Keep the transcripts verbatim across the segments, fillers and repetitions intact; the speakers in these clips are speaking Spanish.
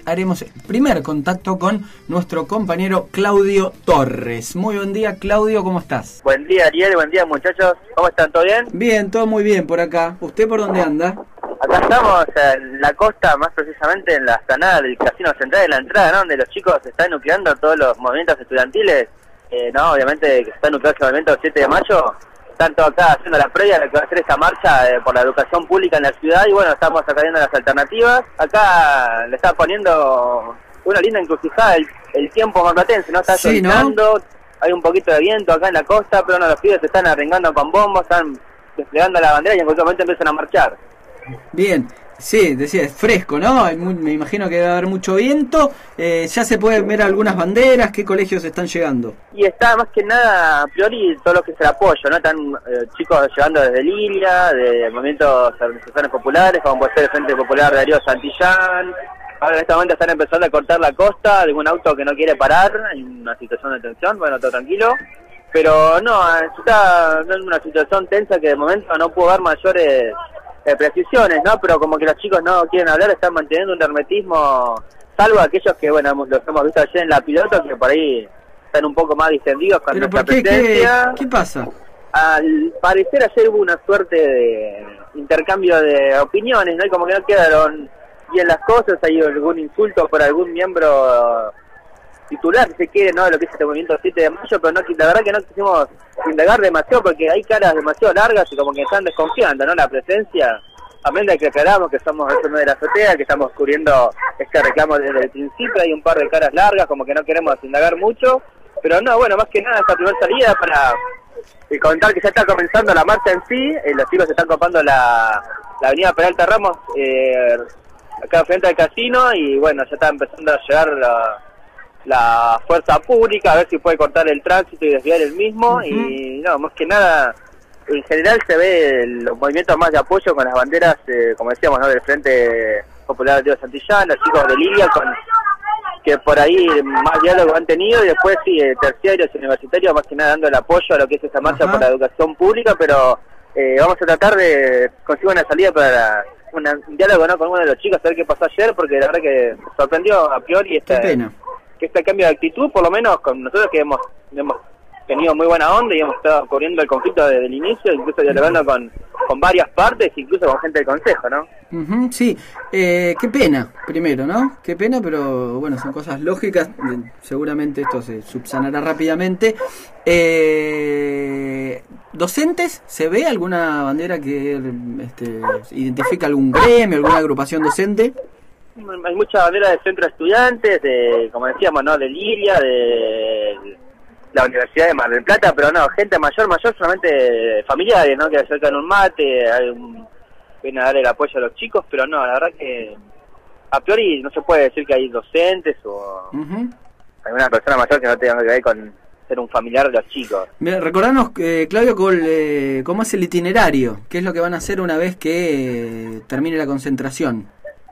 Haremos el primer contacto con nuestro compañero Claudio Torres. Muy buen día, Claudio, ¿cómo estás? Buen día, Ariel, buen día, muchachos. ¿Cómo están? ¿Todo bien? Bien, todo muy bien por acá. ¿Usted por dónde anda? Acá estamos en la costa, más precisamente en la explanada del Casino Central de la entrada, ¿no? Donde los chicos están nucleando todos los movimientos estudiantiles. Eh, no, obviamente que se está nucleando el movimiento del siete de mayo. Están todos acá haciendo la previa de lo que va a ser esta marcha eh, por la educación pública en la ciudad. Y bueno, estamos acá viendo las alternativas. Acá le está poniendo una linda encrucijada el, el tiempo marplatense, ¿no? Está sí, lloviznando, ¿no? Hay un poquito de viento acá en la costa, pero no, los pibes se están arrengando con bombos, están desplegando la bandera y en cualquier momento empiezan a marchar. Bien, sí, decía, es fresco, ¿no? Hay muy, me imagino que debe haber mucho viento. Eh, ya se pueden ver algunas banderas. ¿Qué colegios están llegando? Y está más que nada, a priori, todo lo que es el apoyo, ¿no? Están eh, chicos llegando desde Lilia, de movimientos de organizaciones populares, como puede ser el Frente Popular de Darío Santillán. Ahora en este momento están empezando a cortar la costa, algún auto que no quiere parar, hay una situación de tensión, bueno, todo tranquilo. Pero no, está en una situación tensa que de momento no puedo dar mayores Eh, precisiones, ¿no? Pero como que los chicos no quieren hablar, están manteniendo un hermetismo, salvo aquellos que, bueno, hemos, los hemos visto ayer en la piloto, que por ahí están un poco más distendidos con nuestra qué, presencia. ¿qué, ¿Qué pasa? Al parecer ayer hubo una suerte de intercambio de opiniones, ¿no? Y como que no quedaron bien las cosas, hay algún insulto por algún miembro titular, si se quiere, ¿no? De lo que es este movimiento siete de mayo, pero no, la verdad que no quisimos indagar demasiado porque hay caras demasiado largas y como que están desconfiando, ¿no? La presencia, a menos de que aclaramos que somos el de la azotea, que estamos cubriendo este reclamo desde el principio, hay un par de caras largas, como que no queremos indagar mucho, pero no, bueno, más que nada esta primera salida para eh, comentar que ya está comenzando la marcha en sí, eh, los chicos están copando la, la avenida Peralta Ramos, eh, acá frente al casino, y bueno, ya está empezando a llegar la la fuerza pública, a ver si puede cortar el tránsito y desviar el mismo. Uh-huh. Y no, más que nada, en general se ve los movimientos más de apoyo con las banderas, eh, como decíamos, ¿no? Del Frente Popular de Dios Santillán, los chicos de Lilia, con que por ahí más diálogo han tenido, y después sí, eh, terciarios y universitarios, más que nada dando el apoyo a lo que es esta marcha uh-huh. por la educación pública, pero eh, vamos a tratar de conseguir una salida para una, un diálogo, ¿no? Con uno de los chicos, a ver qué pasó ayer, porque la verdad que sorprendió a priori esta... Qué pena. que este cambio de actitud, por lo menos con nosotros que hemos hemos tenido muy buena onda y hemos estado cubriendo el conflicto desde el inicio, incluso dialogando con, con varias partes, incluso con gente del Consejo, ¿no? Uh-huh, sí, eh, qué pena, primero, ¿no? Qué pena, pero bueno, son cosas lógicas, seguramente esto se subsanará rápidamente. Eh, ¿Docentes? ¿Se ve alguna bandera que este, identifica algún gremio, alguna agrupación docente? Hay mucha bandera de centro de estudiantes, de, como decíamos, ¿no? De Lilia, de la Universidad de Mar del Plata, pero no, gente mayor, mayor, solamente familiares, ¿no? Que acercan un mate, hay un, vienen a dar el apoyo a los chicos, pero no, la verdad que a priori no se puede decir que hay docentes o uh-huh. alguna persona mayor que no tenga que ver con ser un familiar de los chicos. Mira, recordanos, eh, Claudio, con, eh, cómo es el itinerario, qué es lo que van a hacer una vez que eh, termine la concentración.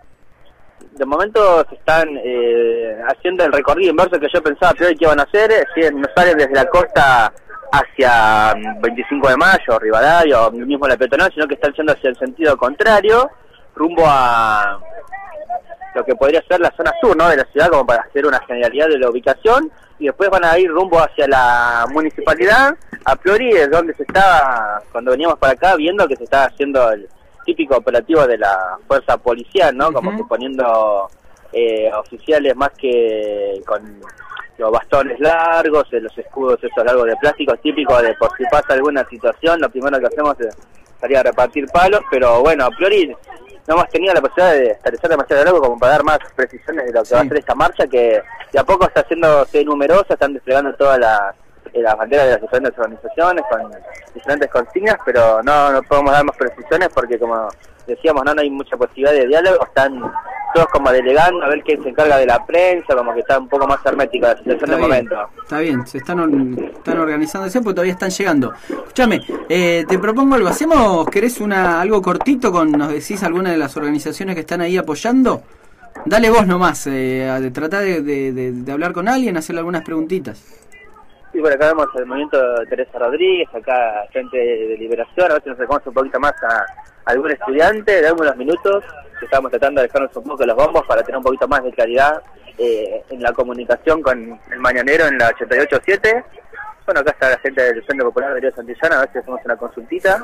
De momento se están eh, haciendo el recorrido inverso que yo pensaba que iban a hacer, si no salen desde la costa hacia veinticinco de mayo, Rivadavia o mismo la peatonal, sino que están yendo hacia el sentido contrario, rumbo a lo que podría ser la zona sur, ¿no? De la ciudad, como para hacer una generalidad de la ubicación, y después van a ir rumbo hacia la municipalidad. A priori es donde se estaba, cuando veníamos para acá, viendo que se estaba haciendo el típico operativo de la fuerza policial, ¿no? Uh-huh. Como que poniendo eh, oficiales más que con los bastones largos, eh, los escudos esos largos de plástico, típicos de por si pasa alguna situación, lo primero que hacemos es salir a repartir palos, pero bueno, a priori no hemos tenido la posibilidad de establecer demasiado largo como para dar más precisiones de lo que sí. va a ser esta marcha, que de a poco está haciéndose numerosa, están desplegando todas las las banderas de las diferentes organizaciones con diferentes consignas, pero no, no podemos dar más precisiones porque, como decíamos, no, no hay mucha posibilidad de diálogo, están todos como delegando a ver quién se encarga de la prensa, como que está un poco más hermética la situación del momento. Está bien, se están, están organizándose porque todavía están llegando. Escúchame, eh, te propongo algo, ¿hacemos, querés una algo cortito con, nos decís alguna de las organizaciones que están ahí apoyando? Dale vos nomás, eh, tratá de, de, de, de hablar con alguien, hacerle algunas preguntitas. Sí, por acá vemos el movimiento de Teresa Rodríguez, acá Frente de Liberación, a ver si nos acercamos un poquito más a algún estudiante, damos unos minutos. estábamos tratando de dejarnos un poco los bombos para tener un poquito más de claridad eh, en la comunicación con el mañanero en la ochenta y ocho siete. Bueno, acá está la gente del Frente Popular de Río Santillán, a ver si hacemos una consultita.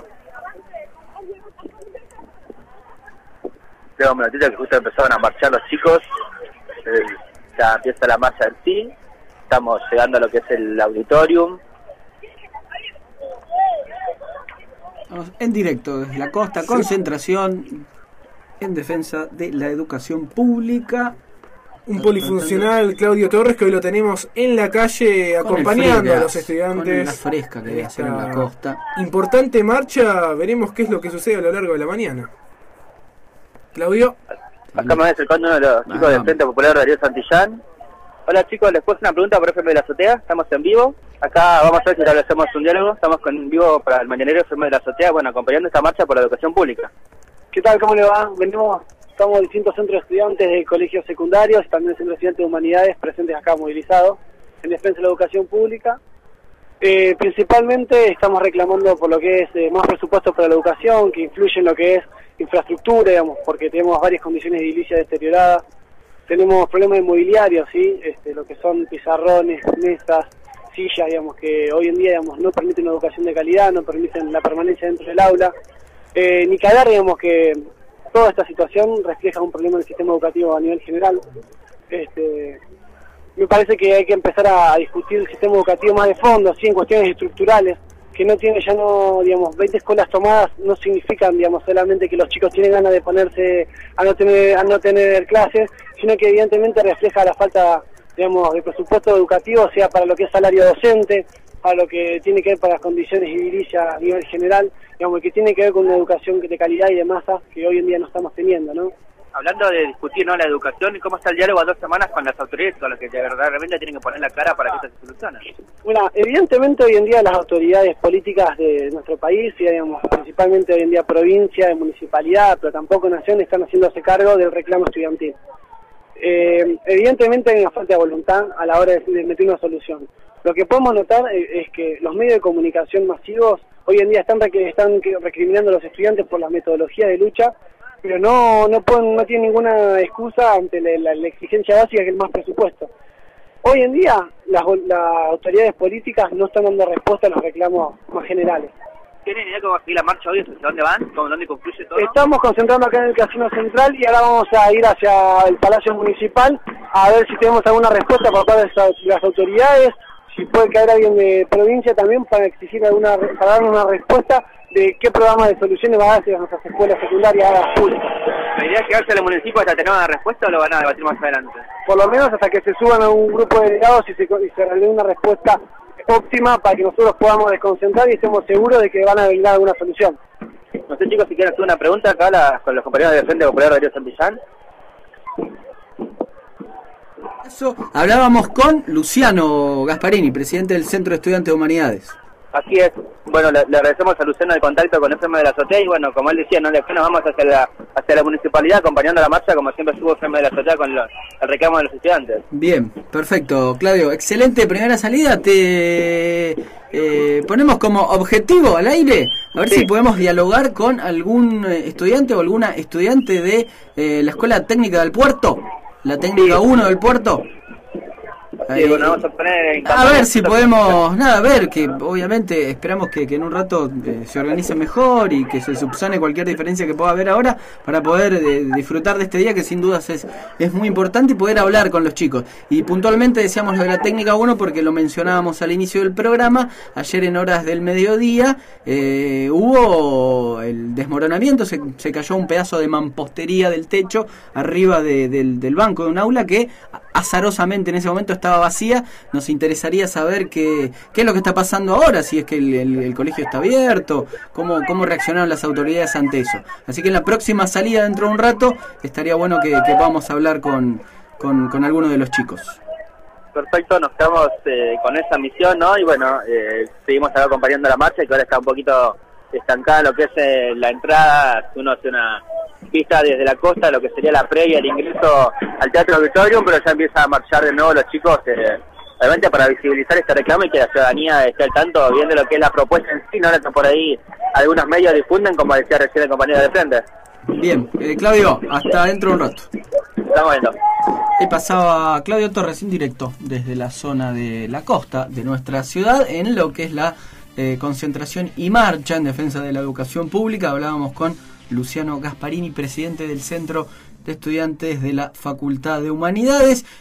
Tengo un minutito que justo empezaron a marchar los chicos, eh, ya empieza la marcha en sí, estamos llegando a lo que es el auditorium. Vamos en directo desde la costa, sí. Concentración en defensa de la educación pública. Un polifuncional, Claudio Torres, que hoy lo tenemos en la calle con acompañando a los estudiantes. Con la fresca que debe hacer en la costa. Importante marcha, veremos qué es lo que sucede a lo largo de la mañana. Claudio. Acá me voy acercando uno de los chicos ah, del Frente Popular de Río Santillán. Hola chicos, les puedo hacer una pregunta por F M de la Azotea, estamos en vivo. Acá vamos a ver si establecemos un diálogo, estamos con, en vivo para el mañanero F M de la Azotea, bueno, acompañando esta marcha por la educación pública. ¿Qué tal? ¿Cómo le va? Venimos, estamos distintos centros de estudiantes de colegios secundarios, también centros de estudiantes de humanidades presentes acá movilizados en defensa de la educación pública. Eh, principalmente estamos reclamando por lo que es eh, más presupuesto para la educación, que influye en lo que es infraestructura, digamos, porque tenemos varias condiciones edilicias deterioradas. Tenemos problemas inmobiliarios, ¿sí? Este, lo que son pizarrones, mesas, sillas, digamos, que hoy en día, digamos, no permiten una educación de calidad, no permiten la permanencia dentro del aula. Eh, ni calar, digamos, que toda esta situación refleja un problema del sistema educativo a nivel general. Este, me parece que hay que empezar a discutir el sistema educativo más de fondo, sí, en cuestiones estructurales, que no tiene ya no, digamos, veinte escuelas tomadas no significan, digamos, solamente que los chicos tienen ganas de ponerse a no tener a no tener clases, sino que evidentemente refleja la falta, digamos, de presupuesto educativo, sea para lo que es salario docente, para lo que tiene que ver para las condiciones edilicias a nivel general, digamos, que tiene que ver con una educación de calidad y de masa que hoy en día no estamos teniendo, ¿no? Hablando de discutir, ¿no?, la educación, ¿y cómo está el diálogo a dos semanas con las autoridades, con los que de verdad realmente tienen que poner la cara para que esto se solucione? Bueno, evidentemente hoy en día las autoridades políticas de nuestro país, y digamos, principalmente hoy en día provincia, municipalidad, pero tampoco nación, están haciéndose cargo del reclamo estudiantil. Eh, evidentemente hay una falta de voluntad a la hora de, de meter una solución. Lo que podemos notar es, es que los medios de comunicación masivos hoy en día están, están recriminando a los estudiantes por las metodologías de lucha, pero no no pueden, no tienen ninguna excusa ante la, la, la exigencia básica, que es el más presupuesto. Hoy en día las, las autoridades políticas no están dando respuesta a los reclamos más generales. ¿Tienen idea cómo va a seguir la marcha hoy? ¿Hacia dónde van? ¿Dónde concluye todo? Estamos concentrando acá en el Casino Central y ahora vamos a ir hacia el Palacio Municipal a ver si tenemos alguna respuesta por parte de las autoridades, si puede caer alguien de provincia también para exigir alguna, para dar una respuesta de qué programa de soluciones va a dar hacia nuestras escuelas secundarias públicas. ¿La idea es quedarse al municipio hasta tener una respuesta o lo van a debatir más adelante? Por lo menos hasta que se suban a un grupo de delegados y se, y se realice una respuesta óptima para que nosotros podamos desconcentrar y estemos seguros de que van a brindar alguna solución. No sé, chicos, si quieren hacer una pregunta acá la, con los compañeros del Frente Popular de Río Santillán. Eso, hablábamos con Luciano Gasparini, presidente del Centro de Estudiantes de Humanidades. Así es. Bueno, le, le agradecemos a Luciano el contacto con F M de la Azotea y bueno, como él decía, no, después nos vamos hacia la, hacia la municipalidad acompañando la marcha, como siempre estuvo F M de la Azotea con los, el reclamo de los estudiantes. Bien, perfecto, Claudio. Excelente primera salida. Te eh, ponemos como objetivo al aire a ver sí. si podemos dialogar con algún estudiante o alguna estudiante de eh, la Escuela Técnica del Puerto, la Técnica uno sí. del Puerto. Sí, bueno, vamos a poner en a ver si podemos, nada, a ver, que obviamente esperamos que, que en un rato eh, se organice mejor y que se subsane cualquier diferencia que pueda haber ahora para poder eh, disfrutar de este día que sin dudas es, es muy importante y poder hablar con los chicos. Y puntualmente decíamos lo de la Técnica uno porque lo mencionábamos al inicio del programa. Ayer en horas del mediodía eh, hubo el desmoronamiento, se, se cayó un pedazo de mampostería del techo arriba de, del, del banco de un aula que azarosamente en ese momento estaba vacía. Nos interesaría saber qué, qué es lo que está pasando ahora, si es que el, el, el colegio está abierto, cómo, cómo reaccionaron las autoridades ante eso. Así que en la próxima salida dentro de un rato estaría bueno que, que podamos hablar con, con, con alguno de los chicos. Perfecto, nos quedamos eh, con esa misión, ¿no? Y bueno, eh, seguimos acá acompañando la marcha, que ahora está un poquito estancada lo que es eh, la entrada. Uno hace una pista desde la costa, lo que sería la previa, el ingreso al Teatro Auditorium, pero ya empieza a marchar de nuevo los chicos, eh, realmente para visibilizar este reclamo y que la ciudadanía esté al tanto, viendo lo que es la propuesta en sí, no la que por ahí algunos medios difunden, como decía recién el compañero de frente. Bien, eh, Claudio, hasta dentro de un rato. Estamos viendo. Ahí pasaba Claudio Torres en directo desde la zona de la costa de nuestra ciudad en lo que es la eh, concentración y marcha en defensa de la educación pública. Hablábamos con Luciano Gasparini, presidente del Centro de Estudiantes de la Facultad de Humanidades.